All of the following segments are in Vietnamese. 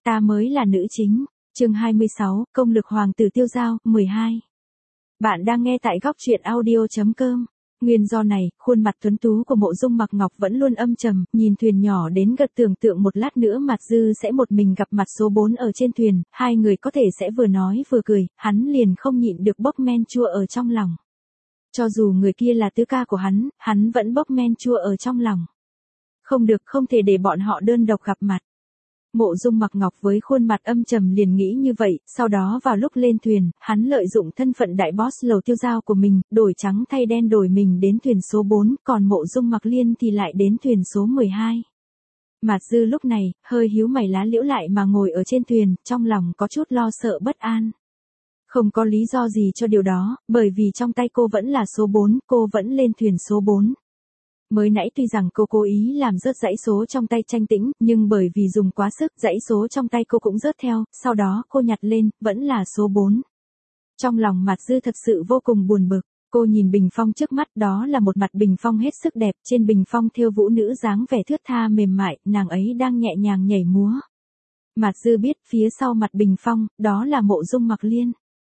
Ta mới là nữ chính. Chương 26, công lực hoàng tử tiêu dao, 12. Bạn đang nghe tại góc truyện audio.com. Nguyên do này, khuôn mặt tuấn tú của Mộ Dung Mặc Ngọc vẫn luôn âm trầm, nhìn thuyền nhỏ đến gật tưởng tượng một lát nữa Mạt Dư sẽ một mình gặp mặt số 4 ở trên thuyền, hai người có thể sẽ vừa nói vừa cười, hắn liền không nhịn được bốc men chua ở trong lòng. Cho dù người kia là tứ ca của hắn vẫn bốc men chua ở trong lòng. Không được, không thể để bọn họ đơn độc gặp mặt. Mộ Dung Mặc Ngọc với khuôn mặt âm trầm liền nghĩ như vậy, sau đó vào lúc lên thuyền, hắn lợi dụng thân phận đại boss lầu tiêu dao của mình, đổi trắng thay đen đổi mình đến thuyền số 4, còn Mộ Dung Mặc Liên thì lại đến thuyền số 12. Mạt Dư lúc này, hơi híu mày lá liễu lại mà ngồi ở trên thuyền, trong lòng có chút lo sợ bất an. Không có lý do gì cho điều đó, bởi vì trong tay cô vẫn là số 4, cô vẫn lên thuyền số 4. Mới nãy tuy rằng cô cố ý làm rớt dãy số trong tay Tranh Tĩnh, nhưng bởi vì dùng quá sức dãy số trong tay cô cũng rớt theo, sau đó cô nhặt lên, vẫn là số 4. Trong lòng Mạt Dư thật sự vô cùng buồn bực, cô nhìn bình phong trước mắt, đó là một mặt bình phong hết sức đẹp, trên bình phong thêu vũ nữ dáng vẻ thướt tha mềm mại, nàng ấy đang nhẹ nhàng nhảy múa. Mạt Dư biết phía sau mặt bình phong, đó là Mộ Dung Mặc Liên.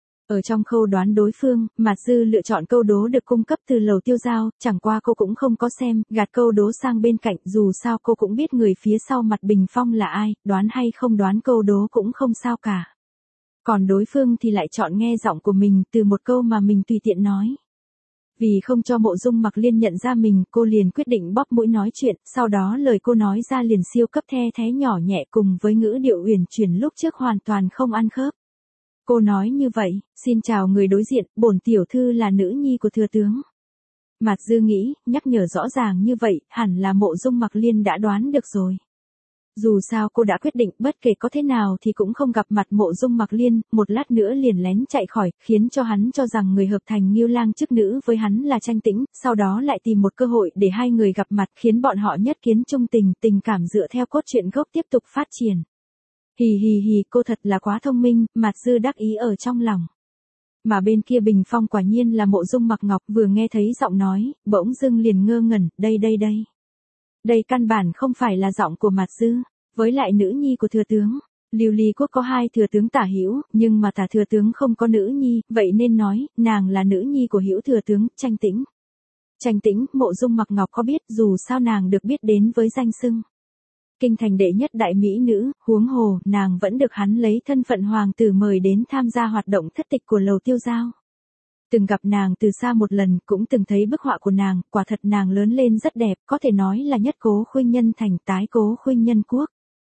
Ở trong khâu đoán đối phương, Mạt Dư lựa chọn câu đố được cung cấp từ lầu tiêu dao, chẳng qua cô cũng không có xem, gạt câu đố sang bên cạnh, dù sao cô cũng biết người phía sau mặt bình phong là ai, đoán hay không đoán câu đố cũng không sao cả. Còn đối phương thì lại chọn nghe giọng của mình từ một câu mà mình tùy tiện nói. Vì không cho Mộ Dung Mặc Liên nhận ra mình, cô liền quyết định bóp mũi nói chuyện, sau đó lời cô nói ra liền siêu cấp the thé nhỏ nhẹ cùng với ngữ điệu uyển chuyển lúc trước hoàn toàn không ăn khớp. Cô nói như vậy, xin chào người đối diện, bổn tiểu thư là nữ nhi của thừa tướng. Mạt Dư nghĩ, nhắc nhở rõ ràng như vậy, hẳn là Mộ Dung Mặc Liên đã đoán được rồi. Dù sao cô đã quyết định bất kể có thế nào thì cũng không gặp mặt Mộ Dung Mặc Liên, một lát nữa liền lén chạy khỏi, khiến cho hắn cho rằng người hợp thành Ngưu Lang chức nữ với hắn là Tranh Tĩnh, sau đó lại tìm một cơ hội để hai người gặp mặt khiến bọn họ nhất kiến chung tình, tình cảm dựa theo cốt truyện gốc tiếp tục phát triển. Hì hì hì, cô thật là quá thông minh, Mạt Dư đắc ý ở trong lòng. Mà bên kia bình phong quả nhiên là Mộ Dung Mặc Ngọc, vừa nghe thấy giọng nói, bỗng dưng liền ngơ ngẩn, đây. Đây căn bản không phải là giọng của Mạt Dư, với lại nữ nhi của thừa tướng. Lưu Ly Quốc có hai thừa tướng tả hữu, nhưng mà tả thừa tướng không có nữ nhi, vậy nên nói, nàng là nữ nhi của hữu thừa tướng, Tranh Tĩnh. Tranh Tĩnh, Mộ Dung Mặc Ngọc có biết, dù sao nàng được biết đến với danh xưng kinh thành đệ nhất đại mỹ nữ, huống hồ, nàng vẫn được hắn lấy thân phận hoàng tử mời đến tham gia hoạt động thất tịch của lầu tiêu dao. Từng gặp nàng từ xa một lần, cũng từng thấy bức họa của nàng, quả thật nàng lớn lên rất đẹp, có thể nói là nhất Cố Khuynh Nhân thành tái Cố Khuynh Nhân quốc.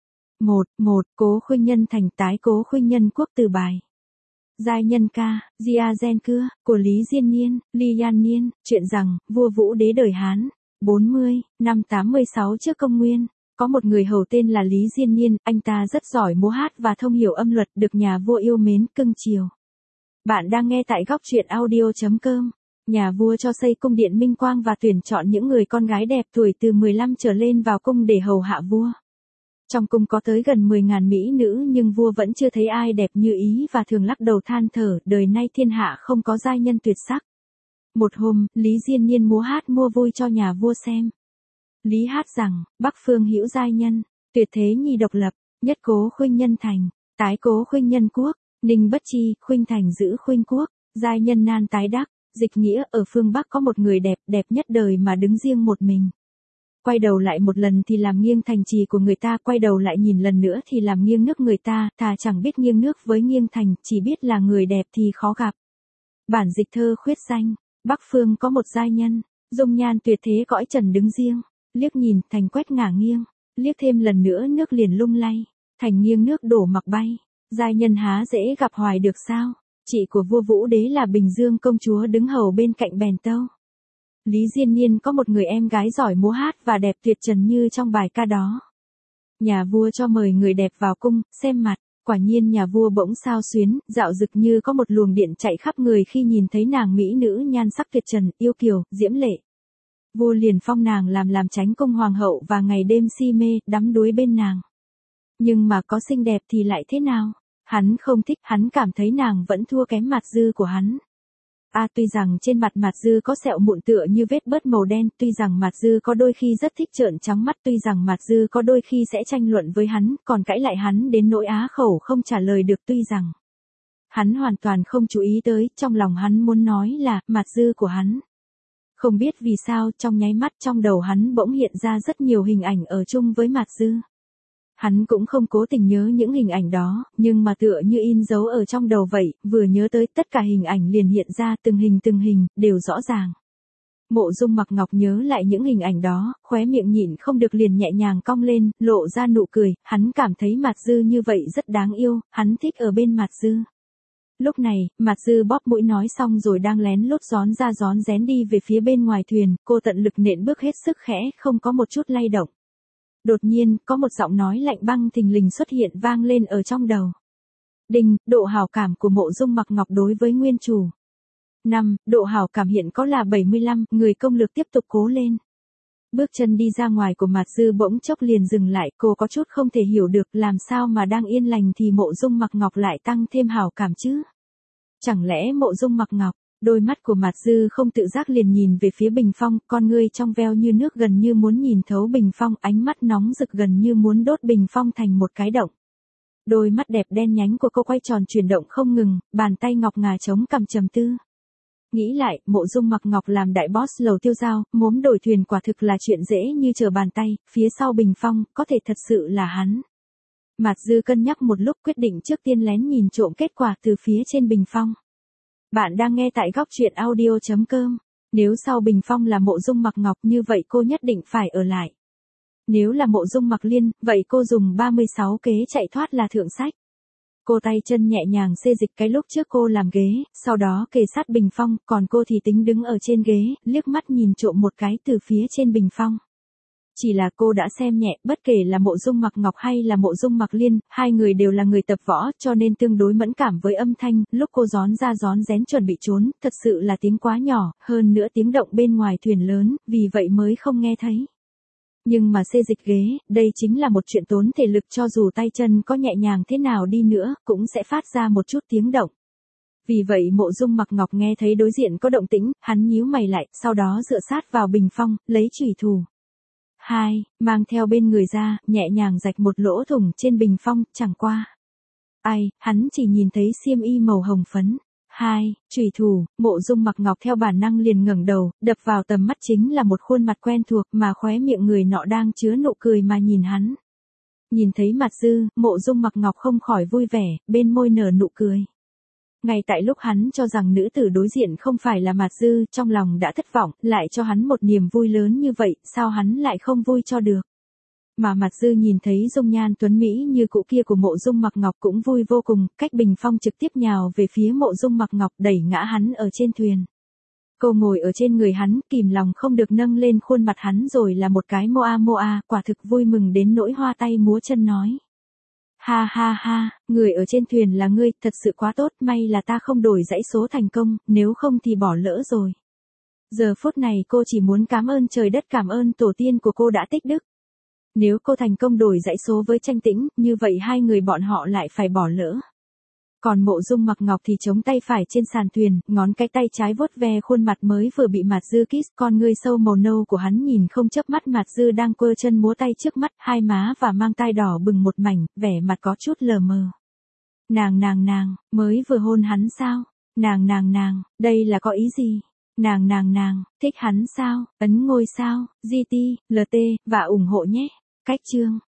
Cố Khuynh Nhân thành tái Cố Khuynh Nhân quốc từ bài. Giai nhân ca, Gia Gen Cưa, của Lý Diên Niên, Ly Yan Niên, chuyện rằng, vua Vũ Đế đời Hán, 40, năm 86 trước công nguyên. Có một người hầu tên là Lý Diên Niên, anh ta rất giỏi múa hát và thông hiểu âm luật, được nhà vua yêu mến, cưng chiều. Bạn đang nghe tại góc truyện audio.com. Nhà vua cho xây cung điện Minh Quang và tuyển chọn những người con gái đẹp tuổi từ 15 trở lên vào cung để hầu hạ vua. Trong cung có tới gần 10.000 mỹ nữ nhưng vua vẫn chưa thấy ai đẹp như ý và thường lắc đầu than thở, đời nay thiên hạ không có giai nhân tuyệt sắc. Một hôm, Lý Diên Niên múa hát mua vui cho nhà vua xem. Lý hát rằng, Bắc phương hữu giai nhân, tuyệt thế nhi độc lập, nhất Cố Khuynh Nhân thành, tái Cố Khuynh Nhân quốc, Ninh bất chi, Khuynh thành giữ Khuynh quốc, giai nhân nan tái đắc, dịch nghĩa ở phương Bắc có một người đẹp, đẹp nhất đời mà đứng riêng một mình. Quay đầu lại một lần thì làm nghiêng thành trì của người ta, quay đầu lại nhìn lần nữa thì làm nghiêng nước người ta, thà chẳng biết nghiêng nước với nghiêng thành, chỉ biết là người đẹp thì khó gặp. Bản dịch thơ khuyết danh, Bắc phương có một giai nhân, dung nhan tuyệt thế cõi trần đứng riêng. Liếc nhìn, thành quét ngả nghiêng, liếc thêm lần nữa nước liền lung lay, thành nghiêng nước đổ mặc bay, giai nhân há dễ gặp hoài được sao, chị của vua Vũ Đế là Bình Dương công chúa đứng hầu bên cạnh bèn tâu. Lý Diên Niên có một người em gái giỏi múa hát và đẹp tuyệt trần như trong bài ca đó. Nhà vua cho mời người đẹp vào cung, xem mặt, quả nhiên nhà vua bỗng sao xuyến, dạo dực như có một luồng điện chạy khắp người khi nhìn thấy nàng mỹ nữ nhan sắc tuyệt trần, yêu kiều, diễm lệ. Vua liền phong nàng làm chánh cung hoàng hậu và ngày đêm si mê, đắm đuối bên nàng. Nhưng mà có xinh đẹp thì lại thế nào? Hắn không thích, hắn cảm thấy nàng vẫn thua kém Mạt Dư của hắn. Tuy rằng trên mặt Mạt Dư có sẹo mụn tựa như vết bớt màu đen, tuy rằng Mạt Dư có đôi khi rất thích trợn trắng mắt, tuy rằng Mạt Dư có đôi khi sẽ tranh luận với hắn, còn cãi lại hắn đến nỗi á khẩu không trả lời được, tuy rằng hắn hoàn toàn không chú ý tới, trong lòng hắn muốn nói là, Mạt Dư của hắn. Không biết vì sao, trong nháy mắt trong đầu hắn bỗng hiện ra rất nhiều hình ảnh ở chung với Mạt Dư. Hắn cũng không cố tình nhớ những hình ảnh đó, nhưng mà tựa như in dấu ở trong đầu vậy, vừa nhớ tới tất cả hình ảnh liền hiện ra từng hình, đều rõ ràng. Mộ Dung Mặc Ngọc nhớ lại những hình ảnh đó, khóe miệng nhịn không được liền nhẹ nhàng cong lên, lộ ra nụ cười, hắn cảm thấy Mạt Dư như vậy rất đáng yêu, hắn thích ở bên Mạt Dư. Lúc này, Mạt Dư bóp mũi nói xong rồi đang lén lút rón ra rón rén đi về phía bên ngoài thuyền, cô tận lực nện bước hết sức khẽ, không có một chút lay động. Đột nhiên, có một giọng nói lạnh băng thình lình xuất hiện vang lên ở trong đầu. Đinh, độ hảo cảm của Mộ Dung Mặc Ngọc đối với nguyên chủ. 5, độ hảo cảm hiện có là 75, người công lược tiếp tục cố lên. Bước chân đi ra ngoài của Mạt Dư bỗng chốc liền dừng lại, cô có chút không thể hiểu được làm sao mà đang yên lành thì Mộ Dung Mặc Ngọc lại tăng thêm hảo cảm chứ. Chẳng lẽ Mộ Dung Mặc Ngọc, đôi mắt của Mạt Dư không tự giác liền nhìn về phía bình phong, con ngươi trong veo như nước gần như muốn nhìn thấu bình phong, ánh mắt nóng rực gần như muốn đốt bình phong thành một cái động. Đôi mắt đẹp đen nhánh của cô quay tròn chuyển động không ngừng, bàn tay ngọc ngà chống cằm trầm tư. Nghĩ lại, Mộ Dung Mặc Ngọc làm đại boss lầu tiêu giao, mốm đổi thuyền quả thực là chuyện dễ như trở bàn tay, phía sau bình phong, có thể thật sự là hắn. Mạt Dư cân nhắc một lúc quyết định trước tiên lén nhìn trộm kết quả từ phía trên bình phong. Bạn đang nghe tại góc truyện audio.com. Nếu sau bình phong là Mộ Dung Mặc Ngọc như vậy cô nhất định phải ở lại. Nếu là Mộ Dung Mặc Liên, vậy cô dùng 36 kế chạy thoát là thượng sách. Cô tay chân nhẹ nhàng xê dịch cái lúc trước cô làm ghế, sau đó kề sát bình phong, còn cô thì tính đứng ở trên ghế, liếc mắt nhìn trộm một cái từ phía trên bình phong. Chỉ là cô đã xem nhẹ, bất kể là Mộ Dung Mặc Ngọc hay là Mộ Dung Mặc Liên, hai người đều là người tập võ, cho nên tương đối mẫn cảm với âm thanh, lúc cô rón ra rón rén chuẩn bị trốn, thật sự là tiếng quá nhỏ, hơn nữa tiếng động bên ngoài thuyền lớn, vì vậy mới không nghe thấy. Nhưng mà xê dịch ghế, đây chính là một chuyện tốn thể lực, cho dù tay chân có nhẹ nhàng thế nào đi nữa, cũng sẽ phát ra một chút tiếng động. Vì vậy Mộ Dung Mặc Ngọc nghe thấy đối diện có động tĩnh, hắn nhíu mày lại, sau đó dựa sát vào bình phong, lấy chủy thủ. 2, mang theo bên người ra, nhẹ nhàng rạch một lỗ thủng trên bình phong, chẳng qua. Hắn chỉ nhìn thấy xiêm y màu hồng phấn. 2, chủy thủ, Mộ Dung Mặc Ngọc theo bản năng liền ngẩng đầu, đập vào tầm mắt chính là một khuôn mặt quen thuộc mà khóe miệng người nọ đang chứa nụ cười mà nhìn hắn. Nhìn thấy Mạt Dư, Mộ Dung Mặc Ngọc không khỏi vui vẻ, bên môi nở nụ cười. Ngay tại lúc hắn cho rằng nữ tử đối diện không phải là Mạt Dư, trong lòng đã thất vọng, lại cho hắn một niềm vui lớn như vậy, sao hắn lại không vui cho được. Mà Mạt Dư nhìn thấy dung nhan tuấn mỹ như cũ kia của Mộ Dung Mặc Ngọc cũng vui vô cùng, cách bình phong trực tiếp nhào về phía Mộ Dung Mặc Ngọc, đẩy ngã hắn ở trên thuyền. Cô ngồi ở trên người hắn, kìm lòng không được nâng lên khuôn mặt hắn rồi là một cái moa, quả thực vui mừng đến nỗi hoa tay múa chân nói. Ha ha ha, người ở trên thuyền là ngươi, thật sự quá tốt, may là ta không đổi dãy số thành công, nếu không thì bỏ lỡ rồi. Giờ phút này cô chỉ muốn cảm ơn trời đất, cảm ơn tổ tiên của cô đã tích đức. Nếu cô thành công đổi dãy số với Tranh Tĩnh, như vậy hai người bọn họ lại phải bỏ lỡ. Còn Mộ Dung Mặc Ngọc thì chống tay phải trên sàn thuyền, ngón cái tay trái vuốt ve khuôn mặt mới vừa bị Mạt Dư kiss, con ngươi sâu màu nâu của hắn nhìn không chớp mắt Mạt Dư đang quơ chân múa tay trước mắt, hai má và mang tai đỏ bừng một mảnh, vẻ mặt có chút lờ mờ. Nàng, mới vừa hôn hắn sao? Nàng, đây là có ý gì? Nàng, thích hắn sao? Ấn ngôi sao? GT, LT, và ủng hộ nhé. Cách chương